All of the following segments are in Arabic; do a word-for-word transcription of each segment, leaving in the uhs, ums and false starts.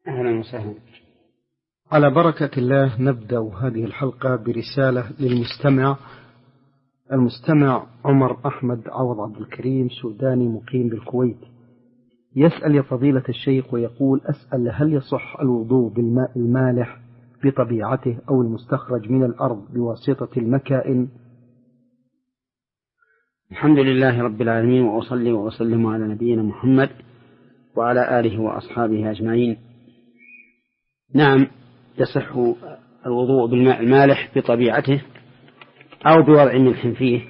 أهلا وسهلا. على بركة الله نبدأ هذه الحلقة برسالة للمستمع. المستمع عمر أحمد عوض عبد الكريم، سوداني مقيم بالكويت، يسأل يا فضيلة الشيخ ويقول: أسأل هل يصح الوضوء بالماء المالح بطبيعته أو المستخرج من الأرض بواسطة المكائن؟ الحمد لله رب العالمين، وأصلي وأسلم على نبينا محمد وعلى آله وأصحابه أجمعين. نعم، يصح الوضوء بالماء المالح بطبيعته أو بوضع ملح فيه،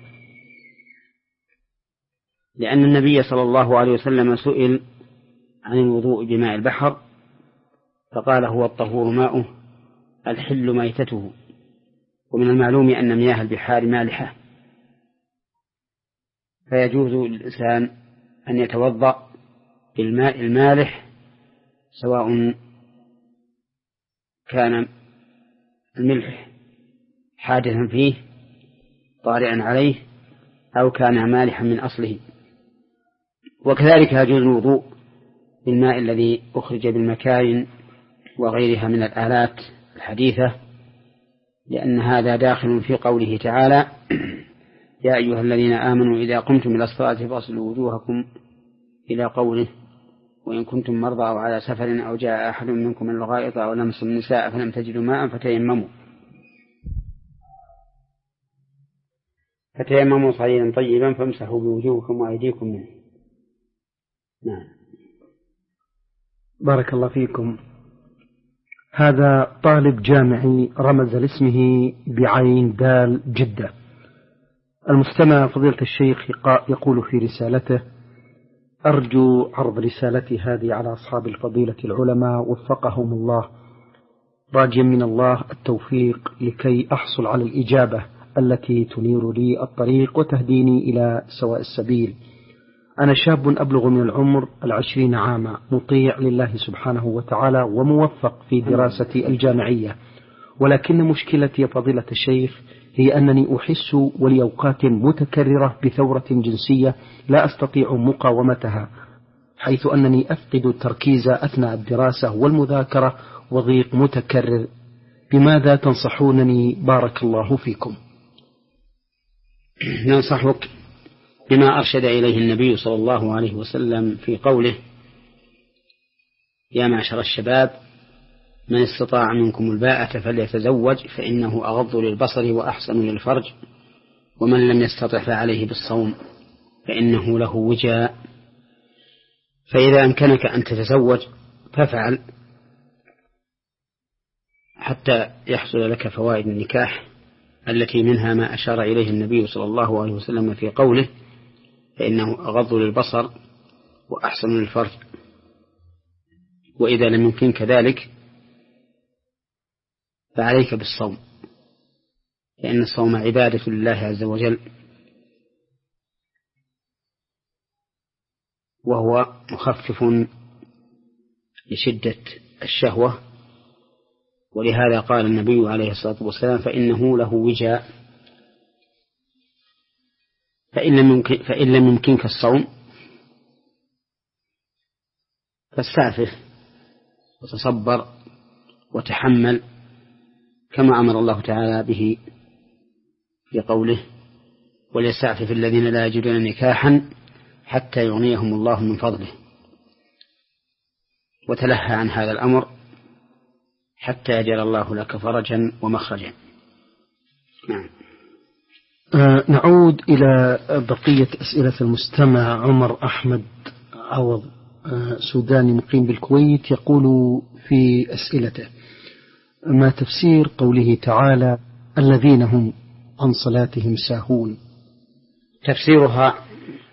لأن النبي صلى الله عليه وسلم سئل عن الوضوء بماء البحر فقال: هو الطهور ماؤه الحل ميتته. ومن المعلوم أن مياه البحار مالحة، فيجوز للإنسان أن يتوضأ بالماء المالح سواء كان الملح حادثا فيه طارئا عليه أو كان مالحا من أصله. وكذلك يجوز الوضوء بالماء الذي أخرج بالمكاين وغيرها من الآلات الحديثة، لأن هذا داخل في قوله تعالى: يا أيها الذين آمنوا إذا قمتم إلى الصلاة فاغسلوا وجوهكم، إلى قوله: وإن كنتم مرضى أو على سفر أو جاء أحد منكم من الغائط أو لمسوا النساء فلم تجدوا ماء فتيمموا فتيمموا صعيدا طيبا فامسحوا بوجوهكم وأيديكم منه. نعم. بارك الله فيكم. هذا طالب جامعي رمز لاسمه بعين دال جدة. المستمع فضيلة الشيخ يقول في رسالته: أرجو عرض رسالتي هذه على أصحاب الفضيلة العلماء وفقهم الله، راجيا من الله التوفيق لكي أحصل على الإجابة التي تنير لي الطريق وتهديني إلى سواء السبيل. أنا شاب أبلغ من العمر العشرين عاما، مطيع لله سبحانه وتعالى وموفق في دراستي الجامعية، ولكن مشكلتي يا فضيلة الشيخ هي أنني أحس ولأوقات متكررة بثورة جنسية لا أستطيع مقاومتها، حيث أنني أفقد التركيز أثناء الدراسة والمذاكرة وضيق متكرر. بماذا تنصحونني بارك الله فيكم؟ ننصحك بما أرشد إليه النبي صلى الله عليه وسلم في قوله: يا معشر الشباب من استطاع منكم الباءة فليتزوج فإنه أغض للبصر وأحسن للفرج، ومن لم يستطع فعليه بالصوم فإنه له وجاء. فإذا أمكنك أن تتزوج فافعل حتى يحصل لك فوائد النكاح، التي منها ما أشار إليه النبي صلى الله عليه وسلم في قوله: فإنه أغض للبصر وأحسن للفرج. وإذا لم يمكنك ذلك فعليك بالصوم، لأن الصوم عبادة لله عز وجل، وهو مخفف لشدة الشهوة. ولهذا قال النبي عليه الصلاة والسلام: فإنه له وجاء. فإن لم يمكن فإن لم يمكنك الصوم فاستعفف وتصبر وتحمل، كما أمر الله تعالى به في قوله: وليستعفف الذين لا يجدون نكاحا حتى يغنيهم الله من فضله. وتلهى عن هذا الأمر حتى يجعل الله لك فرجا ومخرجا. نعم. آه نعود إلى بقية أسئلة المستمع عمر أحمد عوض، آه سوداني مقيم بالكويت، يقول في أسئلته: ما تفسير قوله تعالى: الذين هم عن صلاتهم ساهون؟ تفسيرها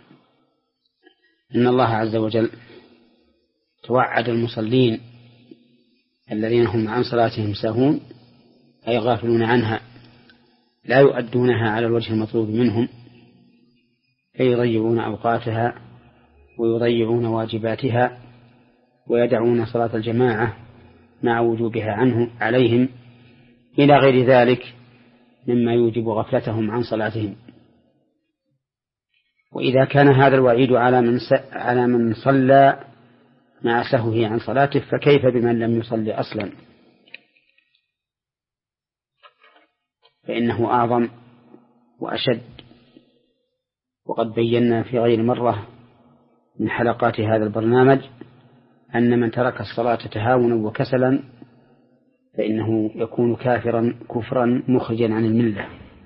أن الله عز وجل توعد المصلين الذين هم عن صلاتهم ساهون، أي غافلون عنها، لا يؤدونها على الوجه المطلوب منهم، فيضيعون أوقاتها ويضيعون واجباتها ويدعون صلاة الجماعة مع وجوبها عنه عليهم إلى غير ذلك مما يوجب غفلتهم عن صلاتهم. وإذا كان هذا الوعيد على من على من صلى مع سهوه عن صلاته، فكيف بمن لم يصلي أصلا؟ فإنه أعظم وأشد. وقد بينا في غير مرة من حلقات هذا البرنامج أن من ترك الصلاة تهاونا وكسلا فإنه يكون كافرا كفرا مخرجا عن الملة.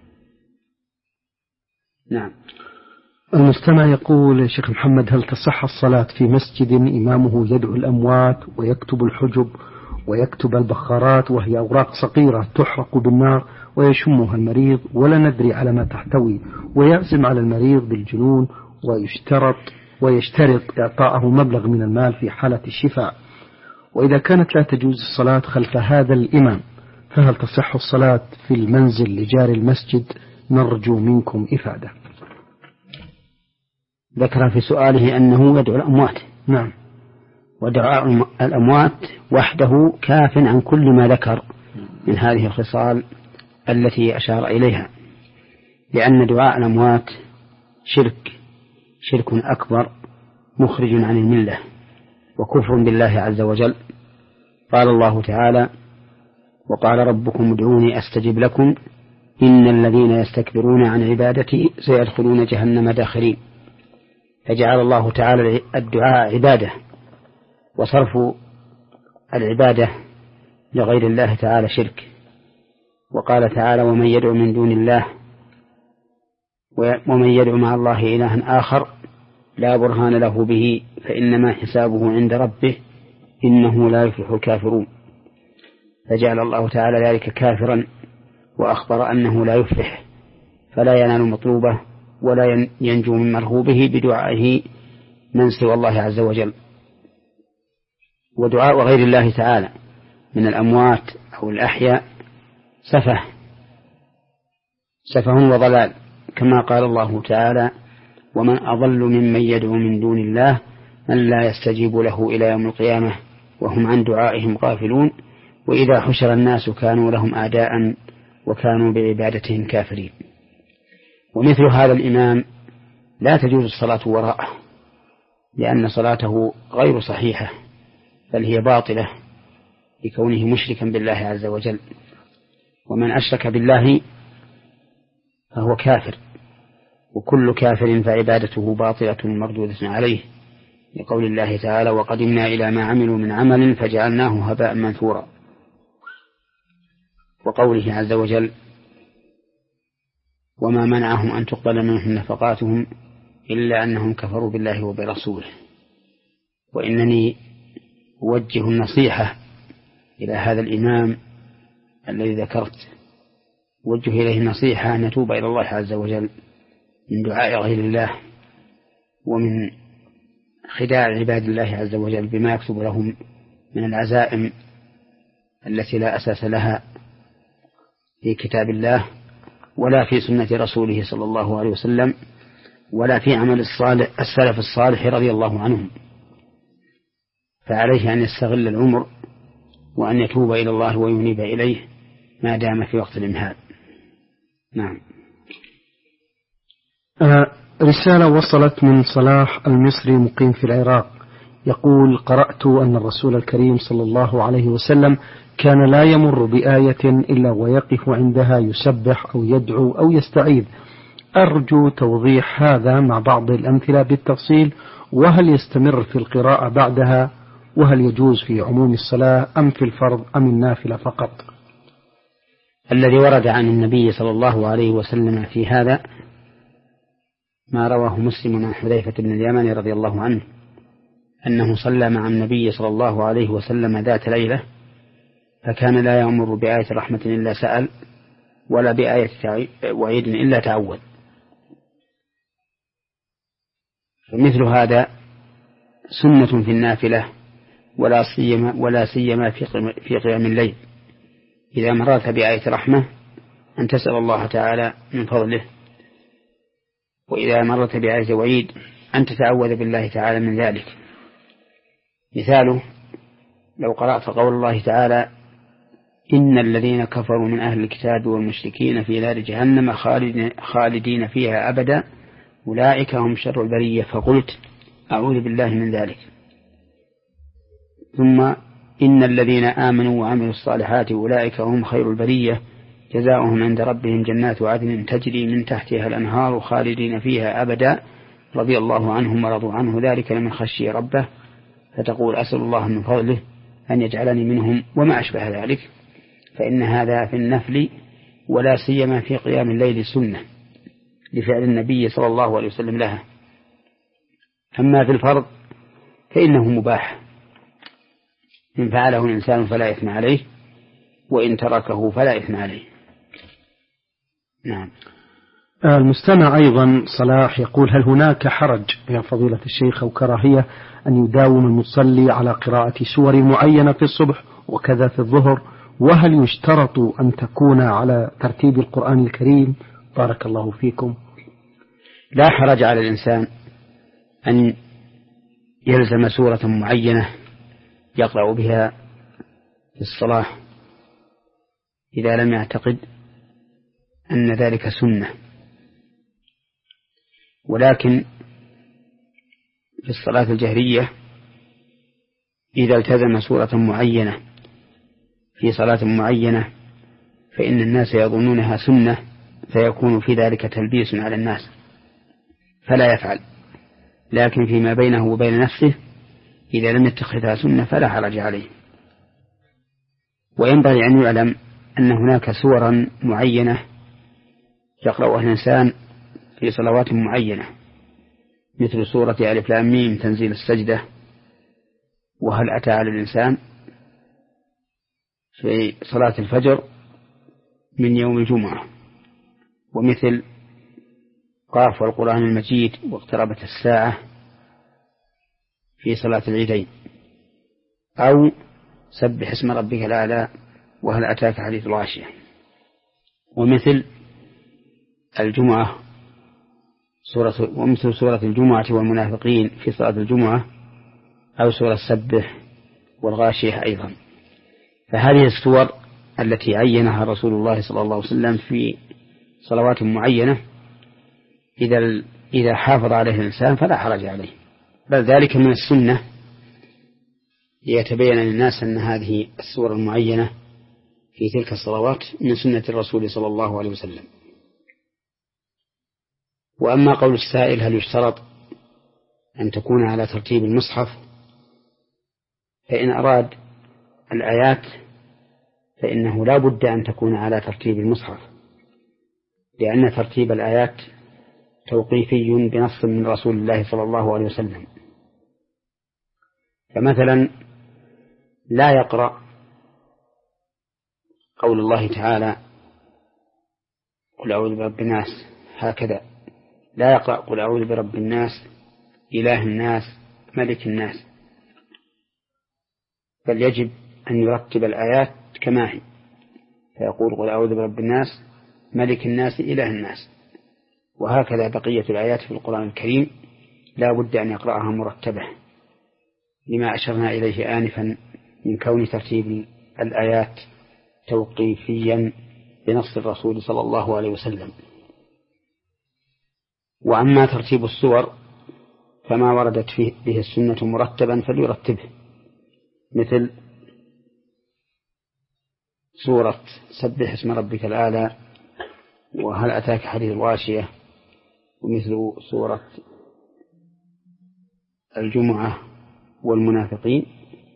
نعم. المستمع يقول: شيخ محمد، هل تصح الصلاة في مسجد إمامه يدعو الأموات ويكتب الحجب ويكتب البخارات وهي أوراق صغيرة تحرق بالنار ويشمها المريض ولا ندري على ما تحتوي، ويعزم على المريض بالجنون ويشترط ويشترط إعطاءه مبلغ من المال في حالة الشفاء، وإذا كانت لا تجوز الصلاة خلف هذا الإمام فهل تصح الصلاة في المنزل لجار المسجد؟ نرجو منكم إفادة. ذكر في سؤاله أنه يدعو الأموات. نعم. ودعاء الأموات وحده كاف عن كل ما ذكر من هذه الخصال التي أشار إليها، لأن دعاء الأموات شرك شرك أكبر مخرج عن الملة وكفر بالله عز وجل. قال الله تعالى: وقال ربكم ادعوني أستجب لكم إن الذين يستكبرون عن عبادتي سيدخلون جهنم داخرين. فجعل الله تعالى الدعاء عبادة، وصرف العبادة لغير الله تعالى شرك. وقال تعالى: ومن يدعو من دون الله ومن يدعو مع الله إلها آخر لا برهان له به فإنما حسابه عند ربه إنه لا يفلح الكافرون. فجعل الله تعالى ذلك كافرا وأخبر أنه لا يفلح، فلا ينال مطلوبه ولا ينجو من مرغوبه بدعائه من سوى الله عز وجل. ودعاء غير الله تعالى من الأموات أو الأحياء سفه سفه وضلال، كما قال الله تعالى: ومن أضل ممن يدعو من دون الله من لا يستجيب له إلى يوم القيامة وهم عن دعائهم غافلون وإذا حشر الناس كانوا لهم أعداء وكانوا بعبادتهم كافرين. ومثل هذا الإمام لا تجوز الصلاة وراءه، لأن صلاته غير صحيحة بل هي باطلة لكونه مشركا بالله عز وجل، ومن أشرك بالله فهو كافر، وكل كافر فعبادته باطلة مردودة عليه، لقول الله تعالى: وقدمنا إلى ما عملوا من عمل فجعلناه هباء منثورا، وقوله عز وجل: وما منعهم أن تقبل منهم نفقاتهم إلا أنهم كفروا بالله وبرسوله. وإنني أوجه النصيحة إلى هذا الإمام الذي ذكرت، وجه إليه النصيحة أن يتوب إلى الله عز وجل من دعاء غير الله ومن خداع عباد الله عز وجل بما يكتب لهم من العزائم التي لا أساس لها في كتاب الله ولا في سنة رسوله صلى الله عليه وسلم ولا في عمل الصالح السلف الصالح رضي الله عنهم. فعليه أن يستغل العمر وأن يتوب إلى الله وينيب إليه ما دام في وقت الإمهال. نعم. آه رسالة وصلت من صلاح المصري مقيم في العراق، يقول: قرأت أن الرسول الكريم صلى الله عليه وسلم كان لا يمر بآية إلا ويقف عندها يسبح أو يدعو أو يستعيذ. أرجو توضيح هذا مع بعض الأمثلة بالتفصيل، وهل يستمر في القراءة بعدها، وهل يجوز في عموم الصلاة أم في الفرض أم النافلة فقط؟ الذي ورد عن النبي صلى الله عليه وسلم في هذا ما رواه مسلم عن حذيفة بن اليمان رضي الله عنه أنه صلى مع النبي صلى الله عليه وسلم ذات ليلة، فكان لا يأمر بآية رحمة إلا سأل ولا بآية وعيد إلا تعوذ. فمثل هذا سنة في النافلة ولا سيما ولا سيما في قيام الليل، إذا مررت بآية رحمة أن تسأل الله تعالى من فضله، وإذا مررت بآية وعيد أن تتعوذ بالله تعالى من ذلك. مثاله: لو قرأت قول الله تعالى: إن الذين كفروا من أهل الكتاب والمشركين في نار جهنم خالدين فيها أبدا أولئك هم شر البرية، فقلت أعوذ بالله من ذلك. ثم إن الذين آمنوا وعملوا الصالحات أولئك هم خير البرية جزاؤهم عند ربهم جنات عدن تجري من تحتها الأنهار خالدين فيها أبدا رضي الله عنهم ورضوا عنه ذلك لمن خشي ربه، فتقول أسأل الله من فضله أن يجعلني منهم وما أشبه ذلك، فإن هذا في النفل ولا سيما في قيام الليل سنة لفعل النبي صلى الله عليه وسلم لها. أما في الفرض فإنه مباح، إن فعله الإنسان فلا إثم عليه، وإن تركه فلا إثم عليه. نعم. المستمع أيضا صلاح يقول: هل هناك حرج يا فضيلة الشيخ أو كراهية أن يداوم المصلي على قراءة سور معينة في الصبح وكذا في الظهر؟ وهل يشترط أن تكون على ترتيب القرآن الكريم؟ بارك الله فيكم. لا حرج على الإنسان أن يلزم سورة معينة يقرأ بها في الصلاة إذا لم يعتقد أن ذلك سنة، ولكن في الصلاة الجهرية إذا التزم سورة معينة في صلاة معينة فإن الناس يظنونها سنة، فيكون في ذلك تلبيس على الناس فلا يفعل. لكن فيما بينه وبين نفسه إذا لم يتخذها سنة فلا حرج عليه. وينبغي أن يعلم أن هناك سورا معينة يقرأها الإنسان في صلوات معينة، مثل سورة ألف لام ميم تنزيل السجدة، وهل أتى على الإنسان في صلاة الفجر من يوم الجمعة، ومثل قاف والقرآن المجيد واقتربت الساعة في صلاة العيدين، أو سبح اسم ربك الأعلى وهل أتاك حديث الغاشية، ومثل الجمعة سورة ومثل سورة الجمعة والمنافقين في صلاة الجمعة، أو سورة سبح والغاشية أيضا. فهذه السور التي عينها رسول الله صلى الله عليه وسلم في صلوات معينة إذا إذا حافظ عليه الإنسان فلا حرج عليه، بل ذلك من السنة ليتبين للناس أن هذه السور المعينة في تلك الصلوات من سنة الرسول صلى الله عليه وسلم. وأما قول السائل هل يشترط أن تكون على ترتيب المصحف، فإن أراد الآيات فإنه لا بد أن تكون على ترتيب المصحف، لأن ترتيب الآيات توقيفي بنص من رسول الله صلى الله عليه وسلم. فمثلا لا يقرأ قول الله تعالى قل أعوذ برب الناس هكذا، لا يقرأ قل أعوذ برب الناس إله الناس ملك الناس، بل يجب أن يرتب الآيات كما هي، فيقول قل أعوذ برب الناس ملك الناس إله الناس، وهكذا بقية الآيات في القرآن الكريم لا بد أن يقرأها مرتبة، لما أشرنا إليه آنفا من كون ترتيب الآيات توقيفيا بنص الرسول صلى الله عليه وسلم. وأما ترتيب السور فما وردت فيه به السنة مرتبا فليرتبه، مثل سورة سبح اسم ربك الأعلى وهل أتاك حديث الغاشية، ومثل سورة الجمعة والمنافقين،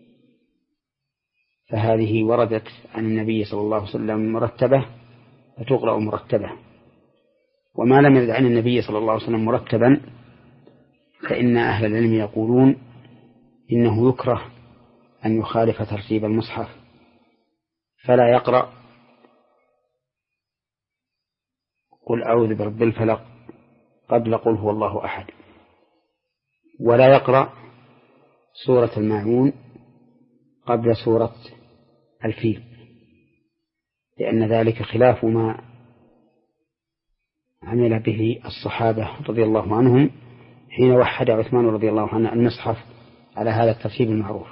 فهذه وردت عن النبي صلى الله عليه وسلم مرتبة فتقرأ مرتبة. وما لم يرد عن النبي صلى الله عليه وسلم مرتبا فإن أهل العلم يقولون إنه يكره أن يخالف ترتيب المصحف، فلا يقرأ قل أعوذ برب الفلق قبل قل هو الله أحد، ولا يقرأ سورة الماعون قبل سورة الفيل، لأن ذلك خلاف ما عمل به الصحابة رضي الله عنهم حين وحد عثمان رضي الله عنه المصحف على هذا الترتيب المعروف.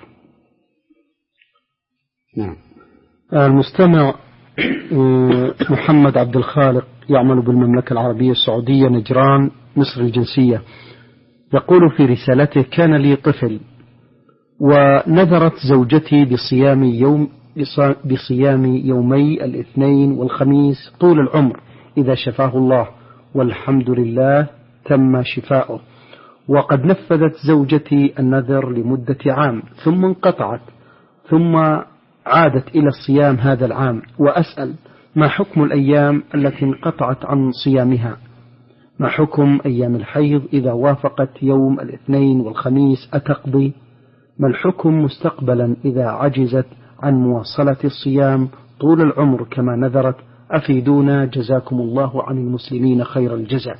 نعم. المستمع محمد عبد الخالق يعمل بالمملكة العربية السعودية نجران مصر الجنسية، يقول في رسالته: كان لي طفل ونذرت زوجتي بصيام يوم بصيام يومي الاثنين والخميس طول العمر إذا شفاه الله، والحمد لله تم شفاؤه. وقد نفذت زوجتي النذر لمدة عام ثم انقطعت، ثم عادت إلى الصيام هذا العام، وأسأل ما حكم الأيام التي انقطعت عن صيامها؟ ما حكم أيام الحيض إذا وافقت يوم الاثنين والخميس أتقضي؟ ما الحكم مستقبلا إذا عجزت عن مواصلة الصيام طول العمر كما نذرت؟ أفيدونا جزاكم الله عن المسلمين خير الجزاء.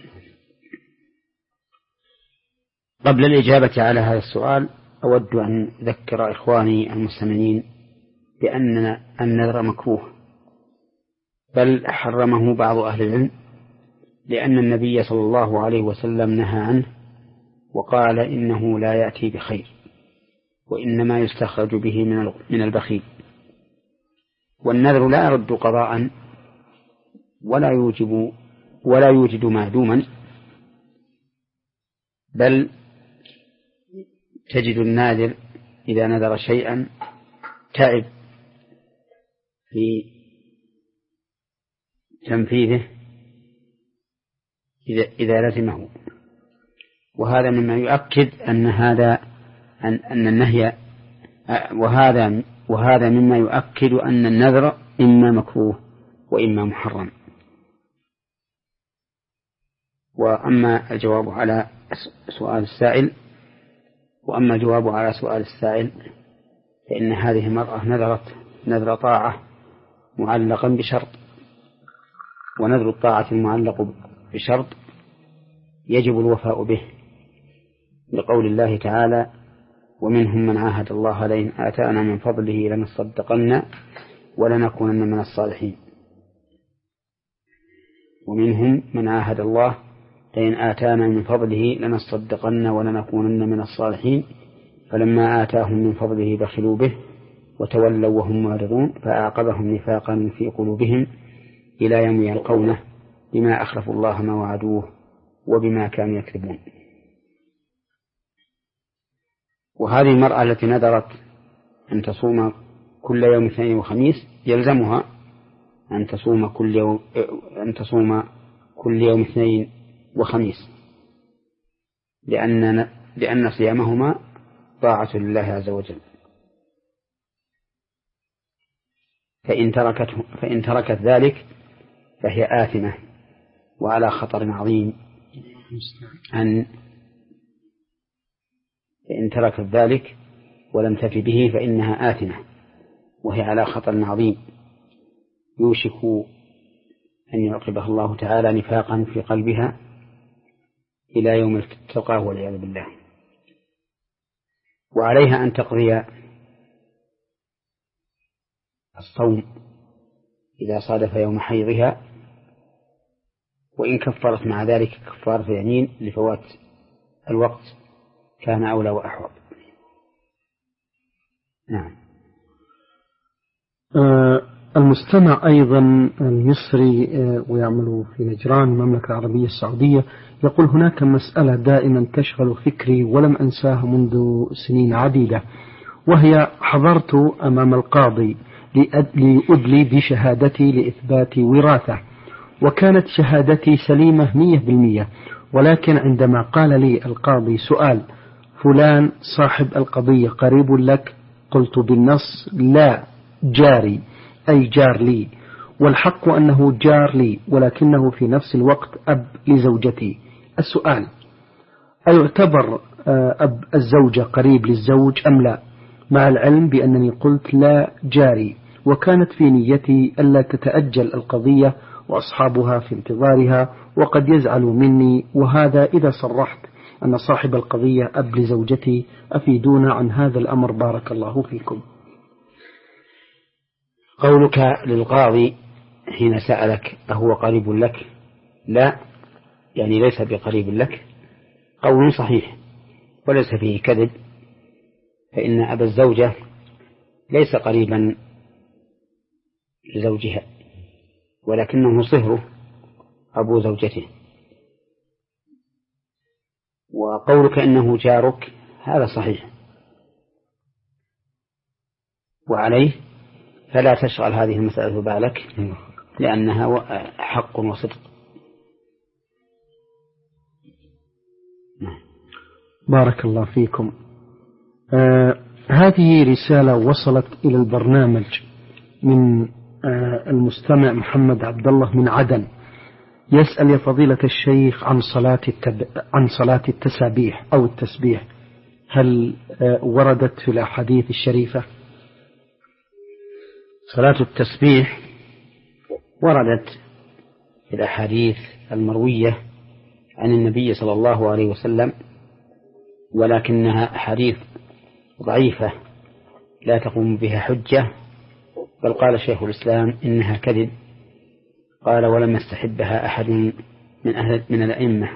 قبل الإجابة على هذا السؤال أود أن أذكر إخواني المستمعين بأن النذر مكروه، بل حرمه بعض أهل العلم، لأن النبي صلى الله عليه وسلم نهى عنه وقال إنه لا يأتي بخير، وإنما يستخرج به من البخيل. والنذر لا يرد قضاء ولا يوجب ولا يوجد معدوما، بل تجد الناذر إذا نذر شيئا تعب في تنفيذه إذا, إذا لزمه. وهذا مما يؤكد أن هذا أن, أن النهي وهذا وهذا مما يؤكد أن النذر إما مكروه وإما محرم. وأما الجواب على سؤال السائل وأما الجواب على سؤال السائل فإن هذه المرأة نذرت نذر طاعة معلقا بشرط، ونذر الطاعة المعلق بشرط يجب الوفاء به، لقول الله تعالى: ومنهم من عاهد الله لئن آتانا من فضله لنصدقن ولنكونن من الصالحين. ومنهم من عاهد الله لئن آتانا من فضله لنصدقن ولنكونن من الصالحين فلما آتاهم من فضله بخلوا به وتولوا وهم معرضون فأعقبهم نفاقا في قلوبهم إلى يوم يلقونه بما أخلفوا الله ما وعدوه وبما كانوا يكذبون. وهذه المرأة التي نذرت أن تصوم كل يوم اثنين وخميس يلزمها أن تصوم كل يوم أن تصوم كل يوم اثنين وخميس، لأن لأن صيامهما طاعة لله عز وجل. فإن تركته فإن تركت ذلك فهي آثمة وعلى خطر عظيم أن فإن تركت ذلك ولم تف به فإنها آثمة وهي على خطر عظيم يوشك أن يعقبها الله تعالى نفاقا في قلبها إلى يوم التقاه والعياذ بالله. وعليها أن تقضي الصوم إذا صادف يوم حيضها، وإن كفرت مع ذلك كفارة يمين لفوات الوقت كان أولى وأحوط. نعم. آه المستمع أيضا المصري آه ويعمل في نجران المملكة العربية السعودية يقول: هناك مسألة دائما تشغل فكري ولم أنساها منذ سنين عديدة، وهي حضرت أمام القاضي لأدلي بشهادتي لإثبات وراثة، وكانت شهادتي سليمة مية بالمية، ولكن عندما قال لي القاضي سؤال: فلان صاحب القضية قريب لك؟ قلت بالنص: لا، جاري، أي جار لي، والحق أنه جار لي ولكنه في نفس الوقت أب لزوجتي. السؤال: أيعتبر أب الزوجة قريب للزوج أم لا؟ مع العلم بأنني قلت لا، جاري، وكانت في نيتي ألا تتأجل القضية وأصحابها في انتظارها وقد يزعلوا مني، وهذا إذا صرحت أن صاحب القضية أب لزوجتي. أفيدونا عن هذا الأمر بارك الله فيكم. قولك للقاضي حين سألك أهو قريب لك؟ لا، يعني ليس بقريب لك، قول صحيح وليس فيه كذب، فإن أبا الزوجة ليس قريبا لزوجها ولكنه صهره أبو زوجته. وقولك إنه جارك هذا صحيح، وعليه فلا تشغل هذه المسألة بالك لأنها حق وصدق. بارك الله فيكم. آه هذه رسالة وصلت إلى البرنامج من آه المستمع محمد عبد الله من عدن، يسأل يا فضيلة الشيخ عن صلاة التب... عن صلاة التسابيح أو التسبيح، هل آه وردت في الأحاديث الشريفة؟ صلاة التسبيح وردت في الأحاديث المروية عن النبي صلى الله عليه وسلم، ولكنها أحاديث ضعيفة لا تقوم بها حجة، بل قال شيخ الإسلام إنها كذب، قال ولم يستحبها أحد من أهل من الأئمة.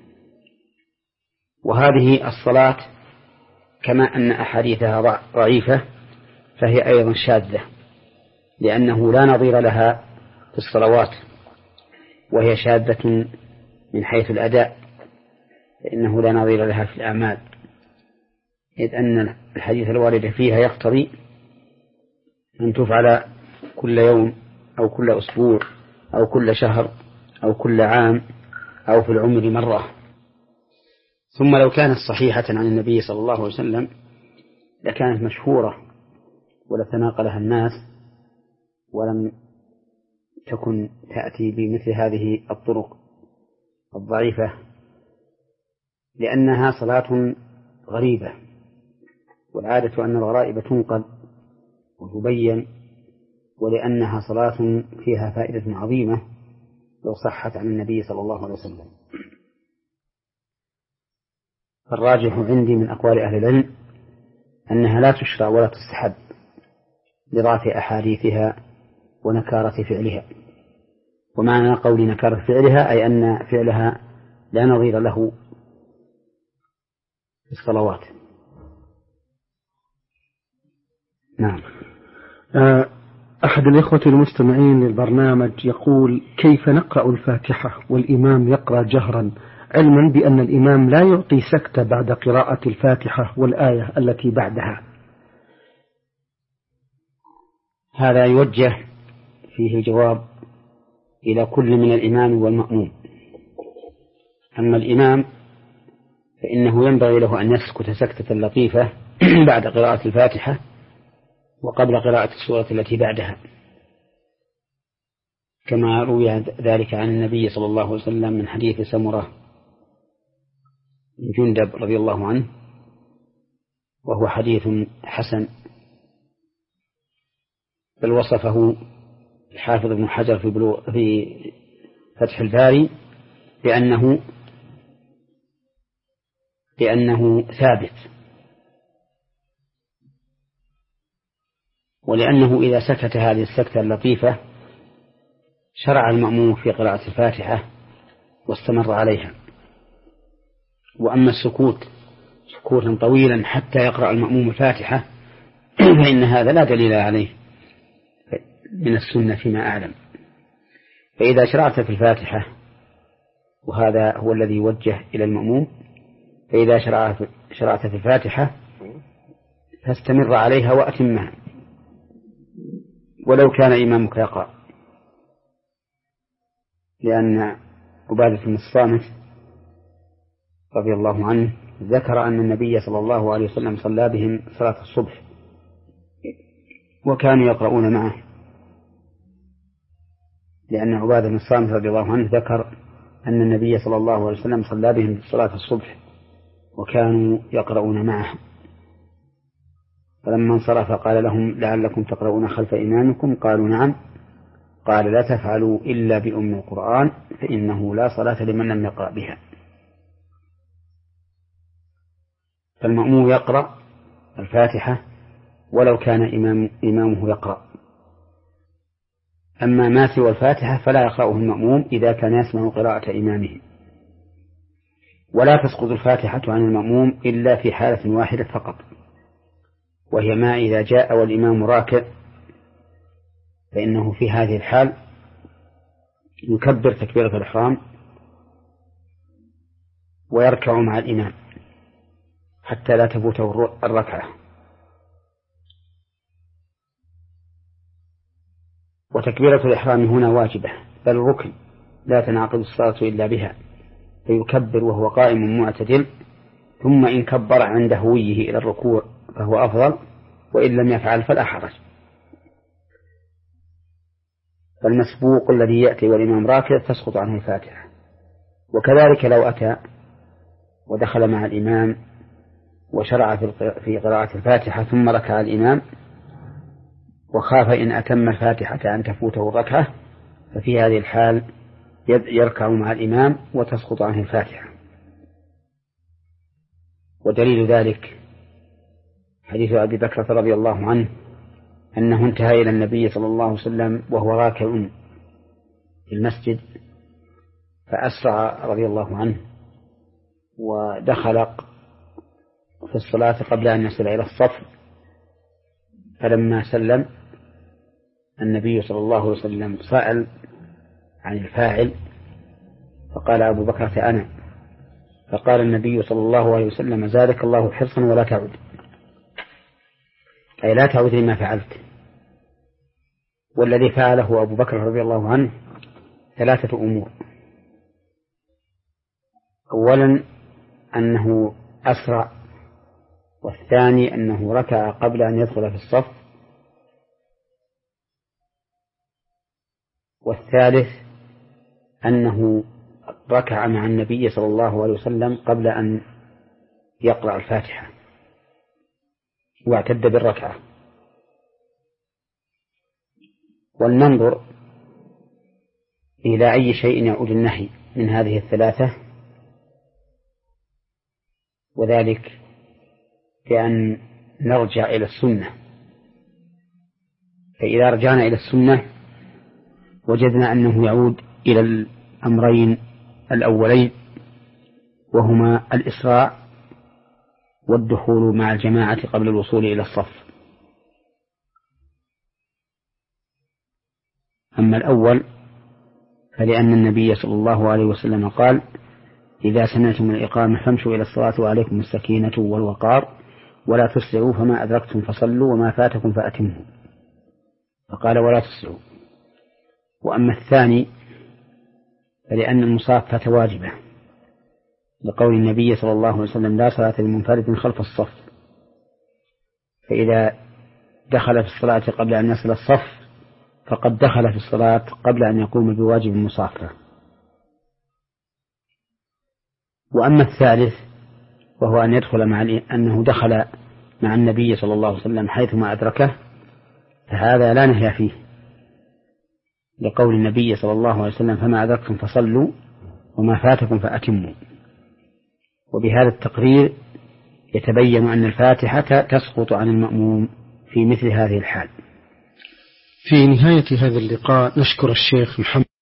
وهذه الصلاة كما أن أحاديثها ضعيفة فهي أيضا شاذة، لأنه لا نظير لها في الصلوات، وهي شاذة من حيث الأداء، فإنه لا نظير لها في الأعمال، إذ أن الحديث الوارد فيها يقتضي أن تفعل كل يوم أو كل أسبوع أو كل شهر أو كل عام أو في العمر مرة. ثم لو كانت صحيحة عن النبي صلى الله عليه وسلم لكانت مشهورة ولتناقلها الناس، ولم تكن تأتي بمثل هذه الطرق الضعيفة، لأنها صلاة غريبة، والعادة أن الغرائب تنقل وتبين، ولأنها صلاة فيها فائدة عظيمة لو صحت عن النبي صلى الله عليه وسلم. فالراجح عندي من أقوال أهل العلم أنها لا تشرع ولا تستحب لضعف أحاديثها ونكارة فعلها. ومعنى قول نكارة فعلها أي أن فعلها لا نظير له في الصلوات. نعم. أحد الإخوة المستمعين للبرنامج يقول: كيف نقرأ الفاتحة والإمام يقرأ جهرا، علما بأن الإمام لا يعطي سكتة بعد قراءة الفاتحة والآية التي بعدها؟ هذا يوجه فيه الجواب إلى كل من الإمام والمأموم. أما الإمام فإنه ينبغي له أن يسكت سكتة لطيفة بعد قراءة الفاتحة وقبل قراءة السورة التي بعدها، كما روي ذلك عن النبي صلى الله عليه وسلم من حديث سمرة بن جندب رضي الله عنه، وهو حديث حسن، بل وصفه الحافظ ابن حجر في, بلو في فتح الباري بأنه بأنه ثابت، ولأنه إذا سكت هذه السكتة اللطيفة شرع المأموم في قراءة الفاتحة واستمر عليها. وأما السكوت سكوتا طويلا حتى يقرأ المأموم الفاتحة فإن هذا لا دليل عليه من السنة فيما أعلم. فإذا شرعت في الفاتحة، وهذا هو الذي يوجه إلى المأموم، فإذا شرعت في الفاتحة فاستمر عليها وأتمها ولو كان إمامك يقرأ، لأن عبادة بن الصامت رضي الله عنه ذكر أن النبي صلى الله عليه وسلم صلى بهم صلاة الصبح وكانوا يقرؤون معه، لأن عبادة بن الصامت رضي الله عنه ذكر أن النبي صلى الله عليه وسلم صلى بهم صلاة الصبح وكانوا يقرؤون معه، فلما انصرف قال لهم: لعلكم تقرؤون خلف إمامكم؟ قالوا: نعم. قال: لا تفعلوا إلا بأم القرآن فإنه لا صلاة لمن لم يقرأ بها. فالمأموم يقرأ الفاتحة ولو كان إمام إمامه يقرأ. أما ما سوى الفاتحة فلا يقرأه المأموم إذا كان يسمع قراءة إمامه. ولا تسقط الفاتحة عن المأموم إلا في حالة واحدة فقط، وهي ما إذا جاء والإمام راكع، فإنه في هذه الحال يكبر تكبيرة الإحرام ويركع مع الإمام حتى لا تفوته الركعة. وتكبيرة الإحرام هنا واجبة بل ركن لا تنعقد الصلاة إلا بها، فيكبر وهو قائم معتدل، ثم إن كبر عند هويه إلى الركوع فهو أفضل، وإن لم يفعل فلا حرج. فالمسبوق الذي يأتي والإمام راكع تسقط عنه الفاتحة. وكذلك لو أتى ودخل مع الإمام وشرع في قراءة الفاتحة ثم ركع الإمام وخاف إن أتم الفاتحة أن تفوته الركعة، ففي هذه الحال يركع مع الإمام وتسقط عنه الفاتحة. ودليل ذلك حديث أبي بكر رضي الله عنه أنه انتهى إلى النبي صلى الله عليه وسلم وهو راكع في المسجد، فأسرع رضي الله عنه ودخل في الصلاة قبل أن يصل إلى الصف، فلما سلم النبي صلى الله عليه وسلم سأل عن الفاعل فقال أبو بكر أنا، فقال النبي صلى الله عليه وسلم زادك الله حرصا ولا تعود، أي لا تعود لما فعلت. والذي فعله أبو بكر رضي الله عنه ثلاثة أمور: أولا أنه أسرع، والثاني أنه ركع قبل أن يدخل في الصف، والثالث أنه ركع مع النبي صلى الله عليه وسلم قبل أن يقرأ الفاتحة واعتد بالركعة. ولننظر إلى أي شيء يعود النهي من هذه الثلاثة، وذلك بأن نرجع إلى السنة. فإذا رجعنا إلى السنة وجدنا أنه يعود إلى الأمرين الأولين، وهما الإسراع والدخول مع الجماعة قبل الوصول إلى الصف. أما الأول فلأن النبي صلى الله عليه وسلم قال: إذا سمعتم الإقامة فامشوا إلى الصلاة وعليكم السكينة والوقار ولا تسرعوا، فما أدركتم فصلوا وما فاتكم فأتموا. فقال: ولا تسرعوا. وأما الثاني فلأن المصافة واجبة، لقول النبي صلى الله عليه وسلم: لا صلاة لمنفرد خلف الصف. فإذا دخل في الصلاة قبل أن يصل الصف فقد دخل في الصلاة قبل أن يقوم بواجب المصافة. وأما الثالث وهو أن يدخل مع أنه دخل مع النبي صلى الله عليه وسلم حيثما أدركه، فهذا لا نهي فيه، لقول النبي صلى الله عليه وسلم: فما أدركتم فصلوا وما فاتكم فأتموا. وبهذا التقرير يتبين أن الفاتحة تسقط عن المأموم في مثل هذه الحال. في نهاية هذا اللقاء نشكر الشيخ محمد